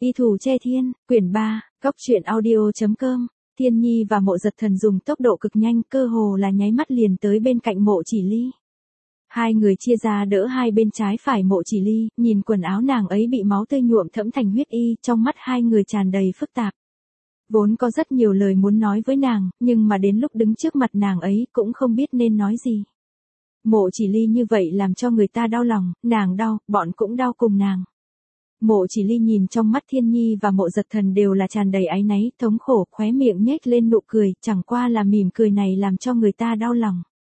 Y Thủ Che Thiên, quyển 3, Cóc truyện audio.com. Thiên Nhi và Mộ Giật Thần dùng tốc độ cực nhanh, cơ hồ là nháy mắt liền tới bên cạnh Mộ Chỉ Ly. Hai người chia ra đỡ hai bên trái phải Mộ Chỉ Ly, nhìn quần áo nàng ấy bị máu tươi nhuộm thẫm thành huyết y, trong mắt hai người tràn đầy phức tạp. Vốn có rất nhiều lời muốn nói với nàng, nhưng mà đến lúc đứng trước mặt nàng ấy cũng không biết nên nói gì. Mộ Chỉ Ly như vậy làm cho người ta đau lòng, nàng đau, bọn cũng đau cùng nàng. Mộ Chỉ Ly nhìn trong mắt Thiên Nhi và Mộ Giật Thần đều là tràn đầy áy náy, thống khổ, khóe miệng nhếch lên nụ cười, chẳng qua là mỉm cười này làm cho người ta đau lòng.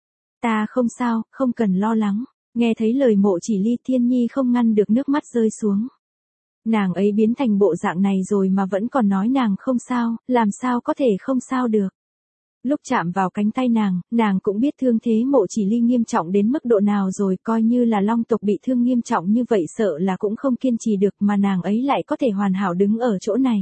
Ta không sao, không cần lo lắng. Nghe thấy lời Mộ Chỉ Ly, Thiên Nhi không ngăn được nước mắt rơi xuống. Nàng ấy biến thành bộ dạng này rồi mà vẫn còn nói nàng không sao, làm sao có thể không sao được. Lúc chạm vào cánh tay nàng cũng biết thương thế Mộ Chỉ Ly nghiêm trọng đến mức độ nào rồi, coi như là Long tộc bị thương nghiêm trọng như vậy sợ là cũng không kiên trì được mà nàng ấy lại có thể hoàn hảo đứng ở chỗ này.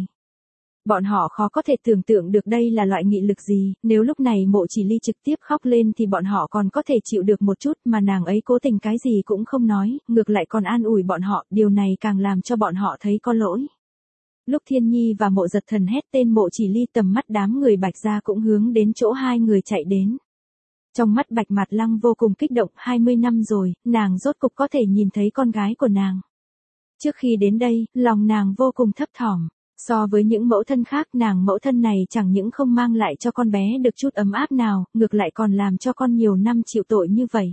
Bọn họ khó có thể tưởng tượng được đây là loại nghị lực gì, nếu lúc này Mộ Chỉ Ly trực tiếp khóc lên thì bọn họ còn có thể chịu được một chút, mà nàng ấy cố tình cái gì cũng không nói, ngược lại còn an ủi bọn họ, điều này càng làm cho bọn họ thấy có lỗi. Lúc Thiên Nhi và Mộ Giật Thần hét tên Mộ Chỉ Ly, tầm mắt đám người Bạch Gia cũng hướng đến chỗ hai người chạy đến. Trong mắt Bạch Mạt Lăng vô cùng kích động, 20 năm rồi, nàng rốt cục có thể nhìn thấy con gái của nàng. Trước khi đến đây, lòng nàng vô cùng thấp thỏm. So với những mẫu thân khác, nàng mẫu thân này chẳng những không mang lại cho con bé được chút ấm áp nào, ngược lại còn làm cho con nhiều năm chịu tội như vậy.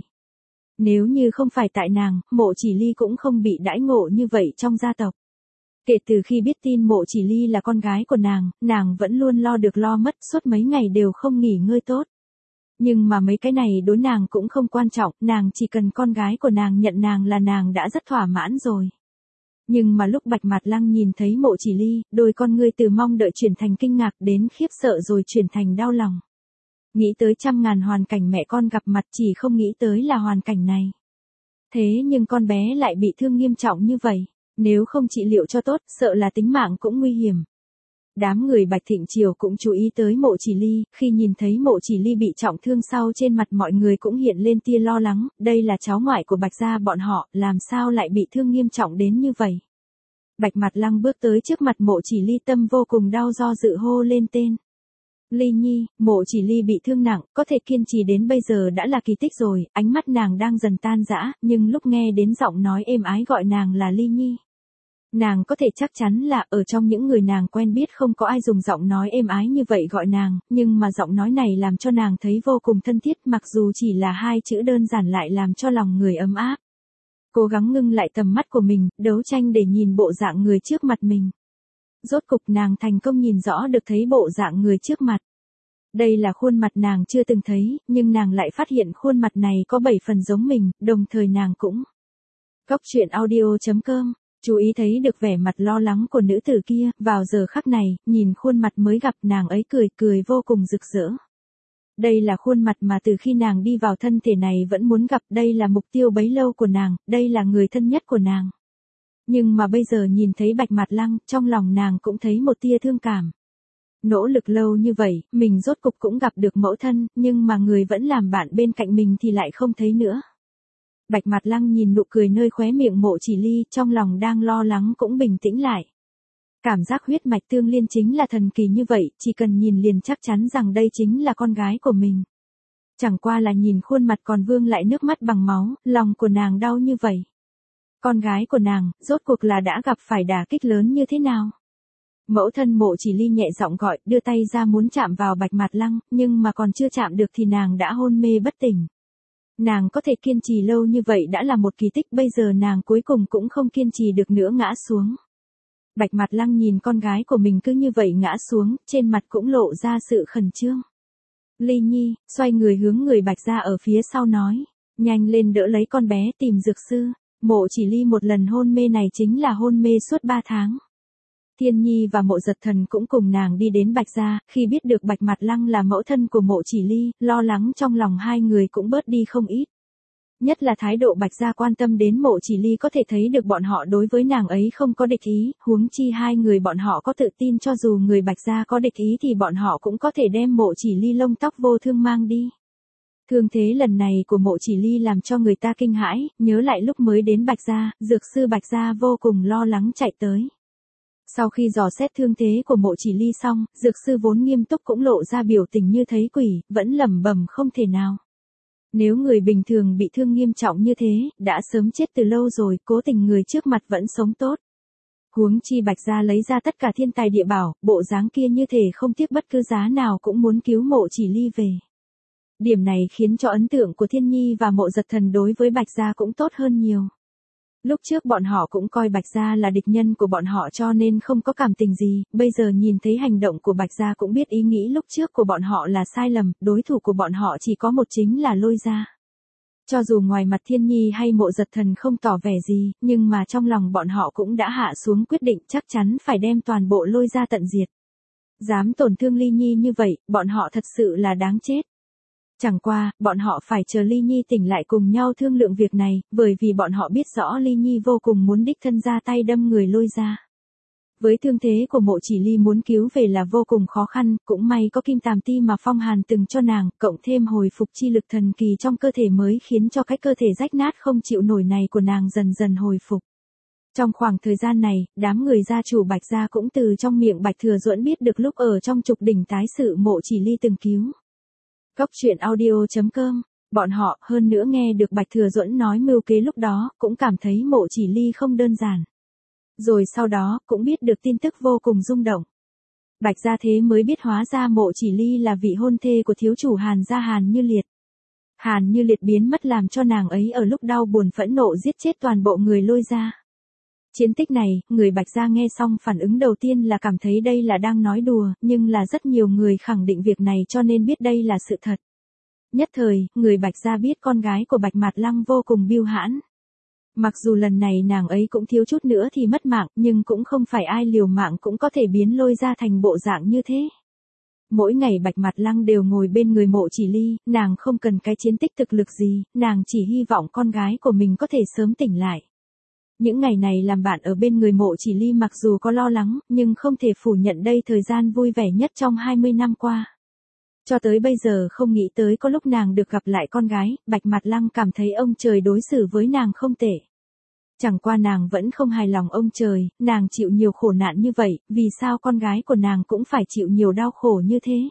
Nếu như không phải tại nàng, Mộ Chỉ Ly cũng không bị đãi ngộ như vậy trong gia tộc. Kể từ khi biết tin Mộ Chỉ Ly là con gái của nàng vẫn luôn lo được lo mất, suốt mấy ngày đều không nghỉ ngơi tốt. Nhưng mà mấy cái này đối nàng cũng không quan trọng, nàng chỉ cần con gái của nàng nhận nàng là nàng đã rất thỏa mãn rồi. Nhưng mà lúc Bạch Mạt Lăng nhìn thấy Mộ Chỉ Ly, đôi con ngươi từ mong đợi chuyển thành kinh ngạc đến khiếp sợ rồi chuyển thành đau lòng. Nghĩ tới trăm ngàn hoàn cảnh mẹ con gặp mặt, chỉ không nghĩ tới là hoàn cảnh này. Thế nhưng con bé lại bị thương nghiêm trọng như vậy, nếu không trị liệu cho tốt, sợ là tính mạng cũng nguy hiểm. Đám người Bạch Thịnh Triều cũng chú ý tới Mộ Chỉ Ly, khi nhìn thấy Mộ Chỉ Ly bị trọng thương sau trên mặt mọi người cũng hiện lên tia lo lắng, đây là cháu ngoại của Bạch gia bọn họ, làm sao lại bị thương nghiêm trọng đến như vậy. Bạch Mạt Lăng bước tới trước mặt Mộ Chỉ Ly, tâm vô cùng đau, do dự hô lên tên. Ly Nhi. Mộ Chỉ Ly bị thương nặng, có thể kiên trì đến bây giờ đã là kỳ tích rồi, ánh mắt nàng đang dần tan rã, nhưng lúc nghe đến giọng nói êm ái gọi nàng là Ly Nhi. Nàng có thể chắc chắn là ở trong những người nàng quen biết không có ai dùng giọng nói êm ái như vậy gọi nàng, nhưng mà giọng nói này làm cho nàng thấy vô cùng thân thiết, mặc dù chỉ là hai chữ đơn giản lại làm cho lòng người ấm áp. Cố gắng ngưng lại tầm mắt của mình, đấu tranh để nhìn bộ dạng người trước mặt mình. Rốt cục nàng thành công nhìn rõ được thấy bộ dạng người trước mặt. Đây là khuôn mặt nàng chưa từng thấy, nhưng nàng lại phát hiện khuôn mặt này có 7 phần giống mình, đồng thời nàng cũng. Cóc truyện audio.com. Chú ý thấy được vẻ mặt lo lắng của nữ tử kia, vào giờ khắc này, nhìn khuôn mặt mới gặp nàng ấy cười vô cùng rực rỡ. Đây là khuôn mặt mà từ khi nàng đi vào thân thể này vẫn muốn gặp, đây là mục tiêu bấy lâu của nàng, đây là người thân nhất của nàng. Nhưng mà bây giờ nhìn thấy Bạch Mạt Lăng, trong lòng nàng cũng thấy một tia thương cảm. Nỗ lực lâu như vậy, mình rốt cục cũng gặp được mẫu thân, nhưng mà người vẫn làm bạn bên cạnh mình thì lại không thấy nữa. Bạch Mạt Lăng nhìn nụ cười nơi khóe miệng Mộ Chỉ Ly, trong lòng đang lo lắng cũng bình tĩnh lại. Cảm giác huyết mạch tương liên chính là thần kỳ như vậy, chỉ cần nhìn liền chắc chắn rằng đây chính là con gái của mình. Chẳng qua là nhìn khuôn mặt còn vương lại nước mắt bằng máu, lòng của nàng đau như vậy. Con gái của nàng, rốt cuộc là đã gặp phải đả kích lớn như thế nào? Mẫu thân Mộ Chỉ Ly nhẹ giọng gọi, đưa tay ra muốn chạm vào Bạch Mạt Lăng, nhưng mà còn chưa chạm được thì nàng đã hôn mê bất tỉnh. Nàng có thể kiên trì lâu như vậy đã là một kỳ tích, bây giờ nàng cuối cùng cũng không kiên trì được nữa ngã xuống. Bạch Mạt Lăng nhìn con gái của mình cứ như vậy ngã xuống, trên mặt cũng lộ ra sự khẩn trương. Ly Nhi, xoay người hướng người Bạch Gia ở phía sau nói, nhanh lên đỡ lấy con bé, tìm dược sư. Mộ Chỉ Ly một lần hôn mê này chính là hôn mê suốt 3 tháng. Thiên Nhi và Mộ Giật Thần cũng cùng nàng đi đến Bạch Gia, khi biết được Bạch Mạt Lăng là mẫu thân của Mộ Chỉ Ly, lo lắng trong lòng hai người cũng bớt đi không ít. Nhất là thái độ Bạch Gia quan tâm đến Mộ Chỉ Ly, có thể thấy được bọn họ đối với nàng ấy không có địch ý, huống chi hai người bọn họ có tự tin cho dù người Bạch Gia có địch ý thì bọn họ cũng có thể đem Mộ Chỉ Ly lông tóc vô thương mang đi. Thương thế lần này của Mộ Chỉ Ly làm cho người ta kinh hãi, nhớ lại lúc mới đến Bạch Gia, dược sư Bạch Gia vô cùng lo lắng chạy tới. Sau khi dò xét thương thế của Mộ Chỉ Ly xong, dược sư vốn nghiêm túc cũng lộ ra biểu tình như thấy quỷ, vẫn lẩm bẩm không thể nào. Nếu người bình thường bị thương nghiêm trọng như thế, đã sớm chết từ lâu rồi, cố tình người trước mặt vẫn sống tốt. Huống chi Bạch gia lấy ra tất cả thiên tài địa bảo, bộ dáng kia như thể không tiếc bất cứ giá nào cũng muốn cứu Mộ Chỉ Ly về. Điểm này khiến cho ấn tượng của Thiên Nhi và Mộ Giật Thần đối với Bạch gia cũng tốt hơn nhiều. Lúc trước bọn họ cũng coi Bạch gia là địch nhân của bọn họ cho nên không có cảm tình gì, bây giờ nhìn thấy hành động của Bạch gia cũng biết ý nghĩ lúc trước của bọn họ là sai lầm, đối thủ của bọn họ chỉ có một chính là Lôi gia. Cho dù ngoài mặt Thiên Nhi hay Mộ Giật Thần không tỏ vẻ gì, nhưng mà trong lòng bọn họ cũng đã hạ xuống quyết định chắc chắn phải đem toàn bộ Lôi gia tận diệt. Dám tổn thương Ly Nhi như vậy, bọn họ thật sự là đáng chết. Chẳng qua, bọn họ phải chờ Ly Nhi tỉnh lại cùng nhau thương lượng việc này, bởi vì bọn họ biết rõ Ly Nhi vô cùng muốn đích thân ra tay đâm người Lôi gia. Với thương thế của Mộ Chỉ Ly muốn cứu về là vô cùng khó khăn, cũng may có kim tàm ti mà Phong Hàn từng cho nàng, cộng thêm hồi phục chi lực thần kỳ trong cơ thể mới khiến cho cái cơ thể rách nát không chịu nổi này của nàng dần dần hồi phục. Trong khoảng thời gian này, đám người gia chủ Bạch gia cũng từ trong miệng Bạch Thừa Duẫn biết được lúc ở trong trục đỉnh tái sự Mộ Chỉ Ly từng cứu. Cốc truyện audio.com, bọn họ hơn nữa nghe được Bạch Thừa Duẫn nói mưu kế lúc đó, cũng cảm thấy Mộ Chỉ Ly không đơn giản. Rồi sau đó, cũng biết được tin tức vô cùng rung động. Bạch gia thế mới biết hóa ra Mộ Chỉ Ly là vị hôn thê của thiếu chủ Hàn gia Hàn Như Liệt. Hàn Như Liệt biến mất làm cho nàng ấy ở lúc đau buồn phẫn nộ giết chết toàn bộ người Lôi gia. Chiến tích này, người Bạch gia nghe xong phản ứng đầu tiên là cảm thấy đây là đang nói đùa, nhưng là rất nhiều người khẳng định việc này cho nên biết đây là sự thật. Nhất thời, người Bạch gia biết con gái của Bạch Mạt Lăng vô cùng bưu hãn. Mặc dù lần này nàng ấy cũng thiếu chút nữa thì mất mạng, nhưng cũng không phải ai liều mạng cũng có thể biến Lôi gia thành bộ dạng như thế. Mỗi ngày Bạch Mạt Lăng đều ngồi bên người Mộ Chỉ Ly, nàng không cần cái chiến tích thực lực gì, nàng chỉ hy vọng con gái của mình có thể sớm tỉnh lại. Những ngày này làm bạn ở bên người Mộ Chỉ Ly mặc dù có lo lắng, nhưng không thể phủ nhận đây thời gian vui vẻ nhất trong 20 năm qua. Cho tới bây giờ không nghĩ tới có lúc nàng được gặp lại con gái, Bạch Mạt Lăng cảm thấy ông trời đối xử với nàng không tệ. Chẳng qua nàng vẫn không hài lòng ông trời, nàng chịu nhiều khổ nạn như vậy, vì sao con gái của nàng cũng phải chịu nhiều đau khổ như thế.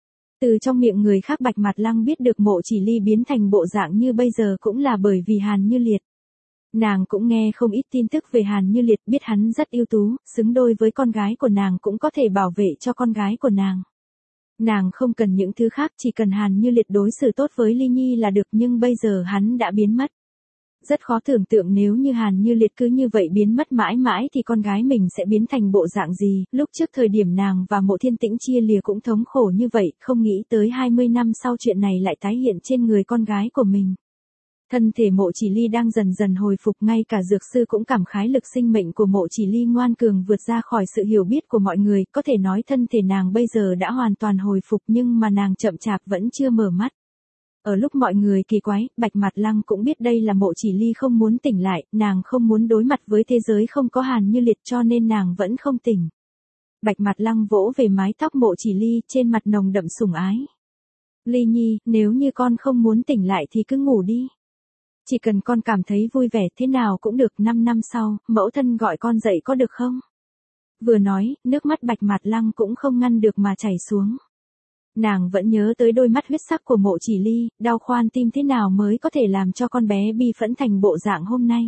Từ trong miệng người khác Bạch Mạt Lăng biết được Mộ Chỉ Ly biến thành bộ dạng như bây giờ cũng là bởi vì Hàn Như Liệt. Nàng cũng nghe không ít tin tức về Hàn Như Liệt, biết hắn rất ưu tú, xứng đôi với con gái của nàng cũng có thể bảo vệ cho con gái của nàng. Nàng không cần những thứ khác, chỉ cần Hàn Như Liệt đối xử tốt với Ly Nhi là được, nhưng bây giờ hắn đã biến mất. Rất khó tưởng tượng nếu như Hàn Như Liệt cứ như vậy biến mất mãi mãi thì con gái mình sẽ biến thành bộ dạng gì. Lúc trước thời điểm nàng và Mộ Thiên Tĩnh chia lìa cũng thống khổ như vậy, không nghĩ tới 20 năm sau chuyện này lại tái hiện trên người con gái của mình. Thân thể Mộ Chỉ Ly đang dần dần hồi phục, ngay cả dược sư cũng cảm khái lực sinh mệnh của Mộ Chỉ Ly ngoan cường vượt ra khỏi sự hiểu biết của mọi người, có thể nói thân thể nàng bây giờ đã hoàn toàn hồi phục nhưng mà nàng chậm chạp vẫn chưa mở mắt. Ở lúc mọi người kỳ quái, Bạch Mạt Lăng cũng biết đây là Mộ Chỉ Ly không muốn tỉnh lại, nàng không muốn đối mặt với thế giới không có Hàn Như Liệt cho nên nàng vẫn không tỉnh. Bạch Mạt Lăng vỗ về mái tóc Mộ Chỉ Ly, trên mặt nồng đậm sủng ái. Ly Nhi, nếu như con không muốn tỉnh lại thì cứ ngủ đi. Chỉ cần con cảm thấy vui vẻ thế nào cũng được, 5 năm sau, mẫu thân gọi con dậy có được không? Vừa nói, nước mắt Bạch Mạt Lăng cũng không ngăn được mà chảy xuống. Nàng vẫn nhớ tới đôi mắt huyết sắc của Mộ Chỉ Ly, đau khoan tim thế nào mới có thể làm cho con bé bi phẫn thành bộ dạng hôm nay.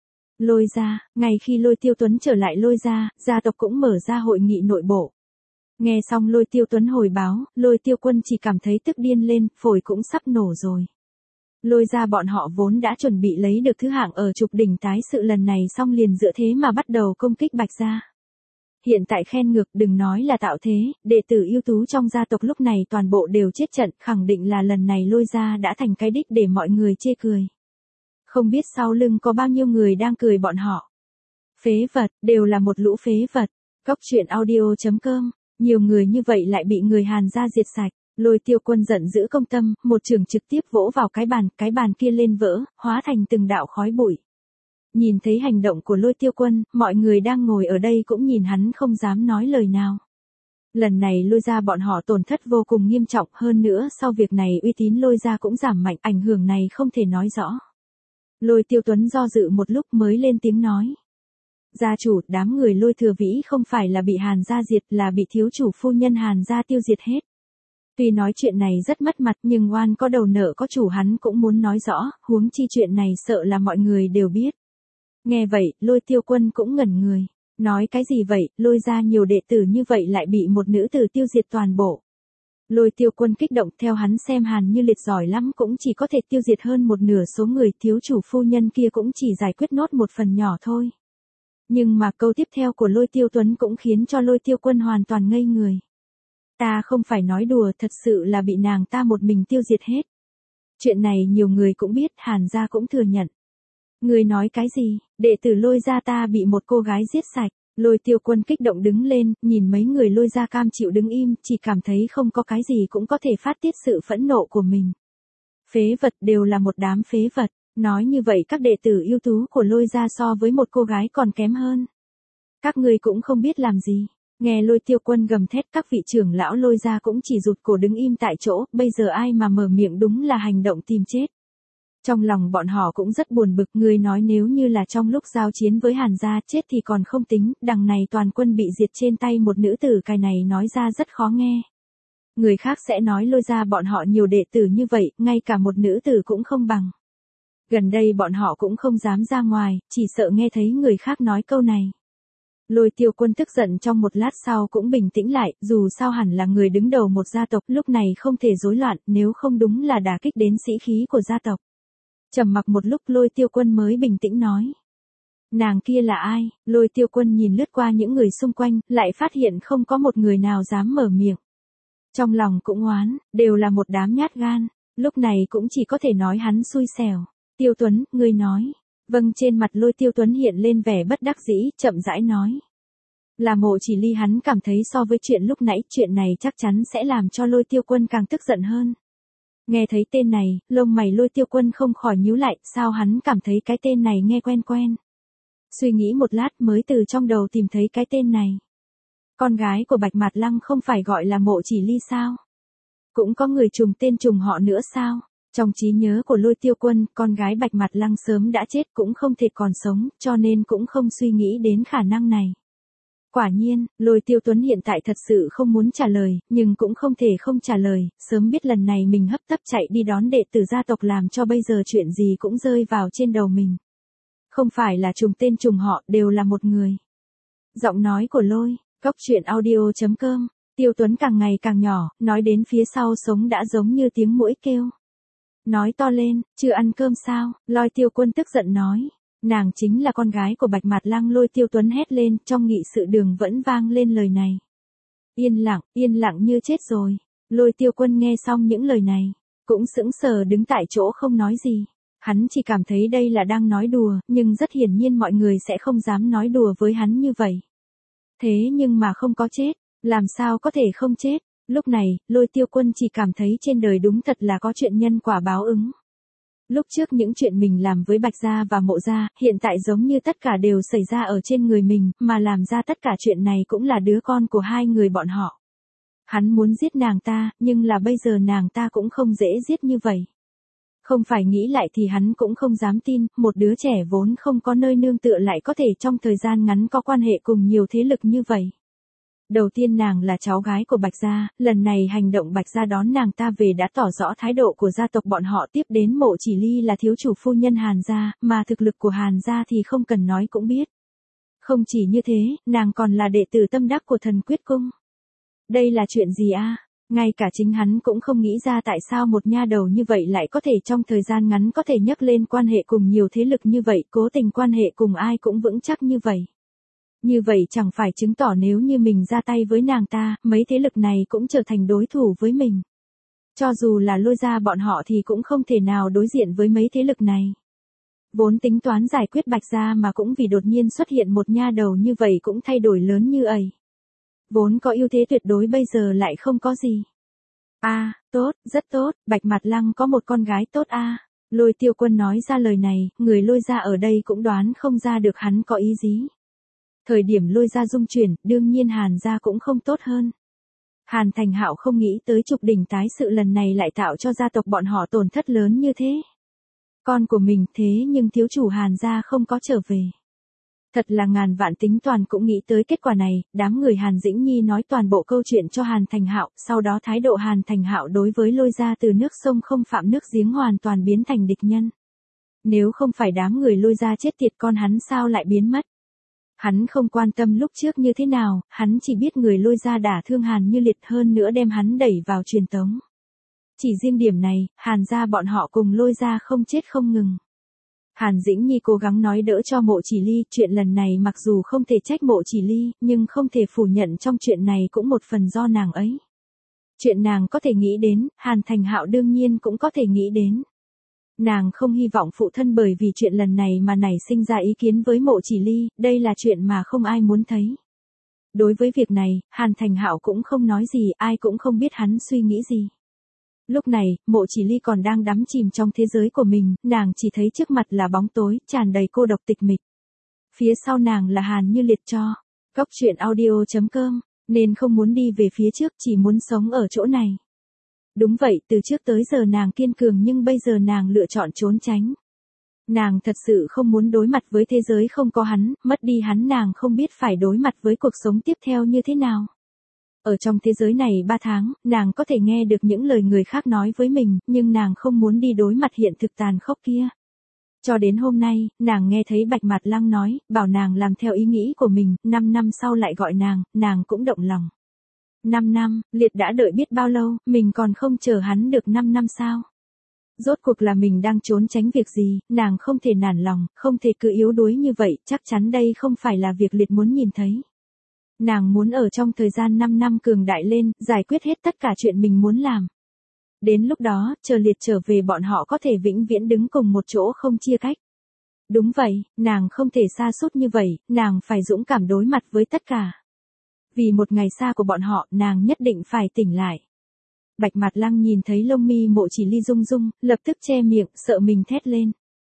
Lôi gia, ngày khi Lôi Tiêu Tuấn trở lại Lôi gia, gia tộc cũng mở ra hội nghị nội bộ. Nghe xong Lôi Tiêu Tuấn hồi báo, Lôi Tiêu Quân chỉ cảm thấy tức điên lên, phổi cũng sắp nổ rồi. Lôi gia bọn họ vốn đã chuẩn bị lấy được thứ hạng ở trục đỉnh tái sự lần này xong liền dựa thế mà bắt đầu công kích Bạch gia. Hiện tại khen ngược, đừng nói là tạo thế, đệ tử ưu tú trong gia tộc lúc này toàn bộ đều chết trận, khẳng định là lần này Lôi gia đã thành cái đích để mọi người chê cười. Không biết sau lưng có bao nhiêu người đang cười bọn họ. Phế vật, đều là một lũ phế vật. Cốc truyện audio.com, nhiều người như vậy lại bị người Hàn gia diệt sạch. Lôi Tiêu Quân giận dữ công tâm, một trường trực tiếp vỗ vào cái bàn kia lên vỡ, hóa thành từng đạo khói bụi. Nhìn thấy hành động của Lôi Tiêu Quân, mọi người đang ngồi ở đây cũng nhìn hắn không dám nói lời nào. Lần này Lôi gia bọn họ tổn thất vô cùng nghiêm trọng, hơn nữa sau việc này uy tín Lôi gia cũng giảm mạnh, ảnh hưởng này không thể nói rõ. Lôi Tiêu Tuấn do dự một lúc mới lên tiếng nói. Gia chủ, đám người Lôi Thừa Vĩ không phải là bị Hàn gia diệt, là bị thiếu chủ phu nhân Hàn gia tiêu diệt hết. Tuy nói chuyện này rất mất mặt nhưng oan có đầu nợ có chủ hắn cũng muốn nói rõ, huống chi chuyện này sợ là mọi người đều biết. Nghe vậy, Lôi Tiêu Quân cũng ngẩn người. Nói cái gì vậy, Lôi ra nhiều đệ tử như vậy lại bị một nữ tử tiêu diệt toàn bộ. Lôi Tiêu Quân kích động, theo hắn xem Hàn Như Liệt giỏi lắm cũng chỉ có thể tiêu diệt hơn một nửa số người, thiếu chủ phu nhân kia cũng chỉ giải quyết nốt một phần nhỏ thôi. Nhưng mà câu tiếp theo của Lôi Tiêu Tuấn cũng khiến cho Lôi Tiêu Quân hoàn toàn ngây người. Ta không phải nói đùa, thật sự là bị nàng ta một mình tiêu diệt hết. Chuyện này nhiều người cũng biết, Hàn gia cũng thừa nhận. Người nói cái gì, đệ tử Lôi gia ta bị một cô gái giết sạch. Lôi Tiêu Quân kích động đứng lên, nhìn mấy người Lôi gia cam chịu đứng im, chỉ cảm thấy không có cái gì cũng có thể phát tiết sự phẫn nộ của mình. Phế vật, đều là một đám phế vật. Nói như vậy các đệ tử ưu tú của Lôi gia so với một cô gái còn kém hơn. Các ngươi cũng không biết làm gì. Nghe Lôi Tiêu Quân gầm thét, các vị trưởng lão Lôi gia cũng chỉ rụt cổ đứng im tại chỗ, bây giờ ai mà mở miệng đúng là hành động tìm chết. Trong lòng bọn họ cũng rất buồn bực, người nói nếu như là trong lúc giao chiến với Hàn gia chết thì còn không tính, đằng này toàn quân bị diệt trên tay một nữ tử, cái này nói ra rất khó nghe. Người khác sẽ nói Lôi gia bọn họ nhiều đệ tử như vậy, ngay cả một nữ tử cũng không bằng. Gần đây bọn họ cũng không dám ra ngoài, chỉ sợ nghe thấy người khác nói câu này. Lôi Tiêu Quân tức giận trong một lát sau cũng bình tĩnh lại, dù sao hẳn là người đứng đầu một gia tộc, lúc này không thể rối loạn, nếu không đúng là đả kích đến sĩ khí của gia tộc. Trầm mặc một lúc Lôi Tiêu Quân mới bình tĩnh nói. Nàng kia là ai? Lôi Tiêu Quân nhìn lướt qua những người xung quanh, lại phát hiện không có một người nào dám mở miệng. Trong lòng cũng oán, đều là một đám nhát gan, lúc này cũng chỉ có thể nói hắn xui xẻo. Tiêu Tuấn, ngươi nói. Vâng, trên mặt Lôi Tiêu Tuấn hiện lên vẻ bất đắc dĩ, chậm rãi nói. Là Mộ Chỉ Ly, hắn cảm thấy so với chuyện lúc nãy, chuyện này chắc chắn sẽ làm cho Lôi Tiêu Quân càng tức giận hơn. Nghe thấy tên này, lông mày Lôi Tiêu Quân không khỏi nhíu lại, sao hắn cảm thấy cái tên này nghe quen quen. Suy nghĩ một lát mới từ trong đầu tìm thấy cái tên này. Con gái của Bạch Mạt Lăng không phải gọi là Mộ Chỉ Ly sao? Cũng có người trùng tên trùng họ nữa sao? Trong trí nhớ của Lôi Tiêu Quân, con gái Bạch Mạt Lăng sớm đã chết, cũng không thể còn sống, cho nên cũng không suy nghĩ đến khả năng này. Quả nhiên, Lôi Tiêu Tuấn hiện tại thật sự không muốn trả lời, nhưng cũng không thể không trả lời, sớm biết lần này mình hấp tấp chạy đi đón đệ tử gia tộc làm cho bây giờ chuyện gì cũng rơi vào trên đầu mình. Không phải là trùng tên trùng họ, đều là một người. Giọng nói của Lôi, Cốc.audio.com, Tiêu Tuấn càng ngày càng nhỏ, nói đến phía sau sống đã giống như tiếng muỗi kêu. Nói to lên, chưa ăn cơm sao? Lôi Tiêu Quân tức giận nói. Nàng chính là con gái của Bạch Mạt Lăng. Lôi Tiêu Tuấn hét lên, trong nghị sự đường vẫn vang lên lời này. Yên lặng như chết rồi. Lôi Tiêu Quân nghe xong những lời này, cũng sững sờ đứng tại chỗ không nói gì. Hắn chỉ cảm thấy đây là đang nói đùa, nhưng rất hiển nhiên mọi người sẽ không dám nói đùa với hắn như vậy. Thế nhưng mà không có chết, làm sao có thể không chết? Lúc này, Lôi Tiêu Quân chỉ cảm thấy trên đời đúng thật là có chuyện nhân quả báo ứng. Lúc trước những chuyện mình làm với Bạch Gia và Mộ Gia, hiện tại giống như tất cả đều xảy ra ở trên người mình, mà làm ra tất cả chuyện này cũng là đứa con của hai người bọn họ. Hắn muốn giết nàng ta, nhưng là bây giờ nàng ta cũng không dễ giết như vậy. Không phải nghĩ lại thì hắn cũng không dám tin, một đứa trẻ vốn không có nơi nương tựa lại có thể trong thời gian ngắn có quan hệ cùng nhiều thế lực như vậy. Đầu tiên nàng là cháu gái của Bạch Gia, lần này hành động Bạch Gia đón nàng ta về đã tỏ rõ thái độ của gia tộc bọn họ. Tiếp đến Mộ Chỉ Ly là thiếu chủ phu nhân Hàn Gia, mà thực lực của Hàn Gia thì không cần nói cũng biết. Không chỉ như thế, nàng còn là đệ tử tâm đắc của Thần Quyết Cung. Đây là chuyện gì a? Ngay cả chính hắn cũng không nghĩ ra tại sao một nha đầu như vậy lại có thể trong thời gian ngắn có thể nhắc lên quan hệ cùng nhiều thế lực như vậy, cố tình quan hệ cùng ai cũng vững chắc như vậy. Như vậy chẳng phải chứng tỏ nếu như mình ra tay với nàng ta, mấy thế lực này cũng trở thành đối thủ với mình. Cho dù là Lôi gia bọn họ thì cũng không thể nào đối diện với mấy thế lực này. Vốn tính toán giải quyết Bạch Gia mà cũng vì đột nhiên xuất hiện một nha đầu như vậy cũng thay đổi lớn như ấy. Vốn có ưu thế tuyệt đối bây giờ lại không có gì. Tốt, rất tốt, Bạch Mạt Lăng có một con gái tốt Lôi Tiêu Quân nói ra lời này, người Lôi gia ở đây cũng đoán không ra được hắn có ý gì. Thời điểm Lôi gia dung chuyển, đương nhiên Hàn gia cũng không tốt hơn. Hàn Thành Hạo không nghĩ tới trục đỉnh tái sự lần này lại tạo cho gia tộc bọn họ tổn thất lớn như thế. Con của mình thế nhưng thiếu chủ Hàn gia không có trở về. Thật là ngàn vạn tính toàn cũng nghĩ tới kết quả này, đám người Hàn Dĩnh Nhi nói toàn bộ câu chuyện cho Hàn Thành Hạo, sau đó thái độ Hàn Thành Hạo đối với Lôi Gia từ nước sông không phạm nước giếng hoàn toàn biến thành địch nhân. Nếu không phải đám người Lôi Gia chết tiệt con hắn sao lại biến mất. Hắn không quan tâm lúc trước như thế nào, hắn chỉ biết người Lôi Gia đả thương Hàn Như Liệt hơn nữa đem hắn đẩy vào truyền tống. Chỉ riêng điểm này, Hàn gia bọn họ cùng Lôi Gia không chết không ngừng. Hàn Dĩnh Nhi cố gắng nói đỡ cho Mộ Chỉ Ly, chuyện lần này mặc dù không thể trách Mộ Chỉ Ly, nhưng không thể phủ nhận trong chuyện này cũng một phần do nàng ấy. Chuyện nàng có thể nghĩ đến, Hàn Thành Hạo đương nhiên cũng có thể nghĩ đến. Nàng không hy vọng phụ thân bởi vì chuyện lần này mà nảy sinh ra ý kiến với Mộ Chỉ Ly, đây là chuyện mà không ai muốn thấy. Đối với việc này, Hàn Thành Hạo cũng không nói gì, ai cũng không biết hắn suy nghĩ gì. Lúc này, Mộ Chỉ Ly còn đang đắm chìm trong thế giới của mình, nàng chỉ thấy trước mặt là bóng tối, tràn đầy cô độc tịch mịch. Phía sau nàng là Hàn Như Liệt cho. Góc truyện audio.com, nên không muốn đi về phía trước, chỉ muốn sống ở chỗ này. Đúng vậy, từ trước tới giờ nàng kiên cường nhưng bây giờ nàng lựa chọn trốn tránh. Nàng thật sự không muốn đối mặt với thế giới không có hắn, mất đi hắn nàng không biết phải đối mặt với cuộc sống tiếp theo như thế nào. Ở trong thế giới này 3 tháng, nàng có thể nghe được những lời người khác nói với mình, nhưng nàng không muốn đi đối mặt hiện thực tàn khốc kia. Cho đến hôm nay, nàng nghe thấy Bạch Mạt Lăng nói, bảo nàng làm theo ý nghĩ của mình, 5 năm sau lại gọi nàng cũng động lòng. 5 năm, Liệt đã đợi biết bao lâu, mình còn không chờ hắn được 5 năm sao? Rốt cuộc là mình đang trốn tránh việc gì, nàng không thể nản lòng, không thể cứ yếu đuối như vậy, chắc chắn đây không phải là việc Liệt muốn nhìn thấy. Nàng muốn ở trong thời gian 5 năm cường đại lên, giải quyết hết tất cả chuyện mình muốn làm. Đến lúc đó, chờ Liệt trở về bọn họ có thể vĩnh viễn đứng cùng một chỗ không chia cách. Đúng vậy, nàng không thể sa sút như vậy, nàng phải dũng cảm đối mặt với tất cả. Vì một ngày xa của bọn họ, nàng nhất định phải tỉnh lại. Bạch Mạt Lăng nhìn thấy lông mi Mộ Chỉ Ly rung rung, lập tức che miệng, sợ mình thét lên.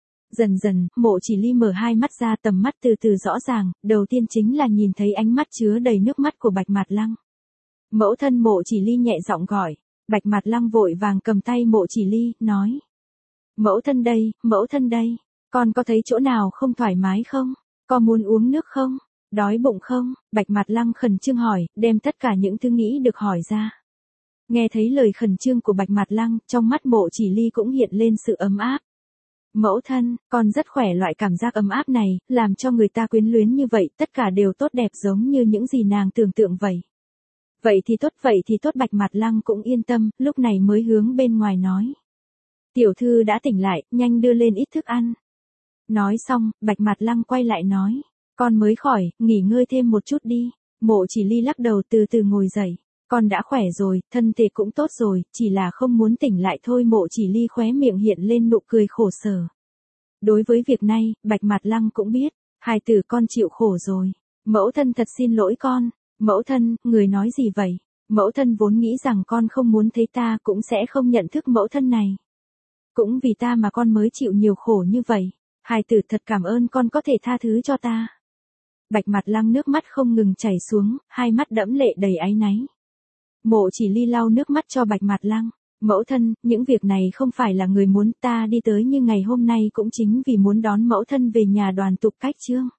Dần dần, Mộ Chỉ Ly mở hai mắt ra, tầm mắt từ từ rõ ràng, đầu tiên chính là nhìn thấy ánh mắt chứa đầy nước mắt của Bạch Mạt Lăng. Mẫu thân Mộ Chỉ Ly nhẹ giọng gọi, Bạch Mạt Lăng vội vàng cầm tay Mộ Chỉ Ly, nói. Mẫu thân đây, con có thấy chỗ nào không thoải mái không? Có muốn uống nước không? Đói bụng không? Bạch Mạt Lăng khẩn trương hỏi, đem tất cả những thứ nghĩ được hỏi ra. Nghe thấy lời khẩn trương của Bạch Mạt Lăng, trong mắt Mộ Chỉ Ly cũng hiện lên sự ấm áp. Mẫu thân, con rất khỏe, loại cảm giác ấm áp này, làm cho người ta quyến luyến như vậy, tất cả đều tốt đẹp giống như những gì nàng tưởng tượng vậy. Vậy thì tốt Bạch Mạt Lăng cũng yên tâm, lúc này mới hướng bên ngoài nói. Tiểu thư đã tỉnh lại, nhanh đưa lên ít thức ăn. Nói xong, Bạch Mạt Lăng quay lại nói. Con mới khỏi, nghỉ ngơi thêm một chút đi. Mộ Chỉ Ly lắc đầu từ từ ngồi dậy. Con đã khỏe rồi, thân thể cũng tốt rồi, chỉ là không muốn tỉnh lại thôi. Mộ Chỉ Ly khóe miệng hiện lên nụ cười khổ sở. Đối với việc này, Bạch Mạt Lăng cũng biết, hài tử con chịu khổ rồi. Mẫu thân thật xin lỗi con. Mẫu thân, người nói gì vậy? Mẫu thân vốn nghĩ rằng con không muốn thấy ta cũng sẽ không nhận thức mẫu thân này. Cũng vì ta mà con mới chịu nhiều khổ như vậy. Hài tử thật cảm ơn con có thể tha thứ cho ta. Bạch Mạt Lăng nước mắt không ngừng chảy xuống, hai mắt đẫm lệ đầy áy náy. Mộ Chỉ Ly lau nước mắt cho Bạch Mạt Lăng. Mẫu thân, những việc này không phải là người muốn, ta đi tới như ngày hôm nay cũng chính vì muốn đón mẫu thân về nhà đoàn tụ cách chương.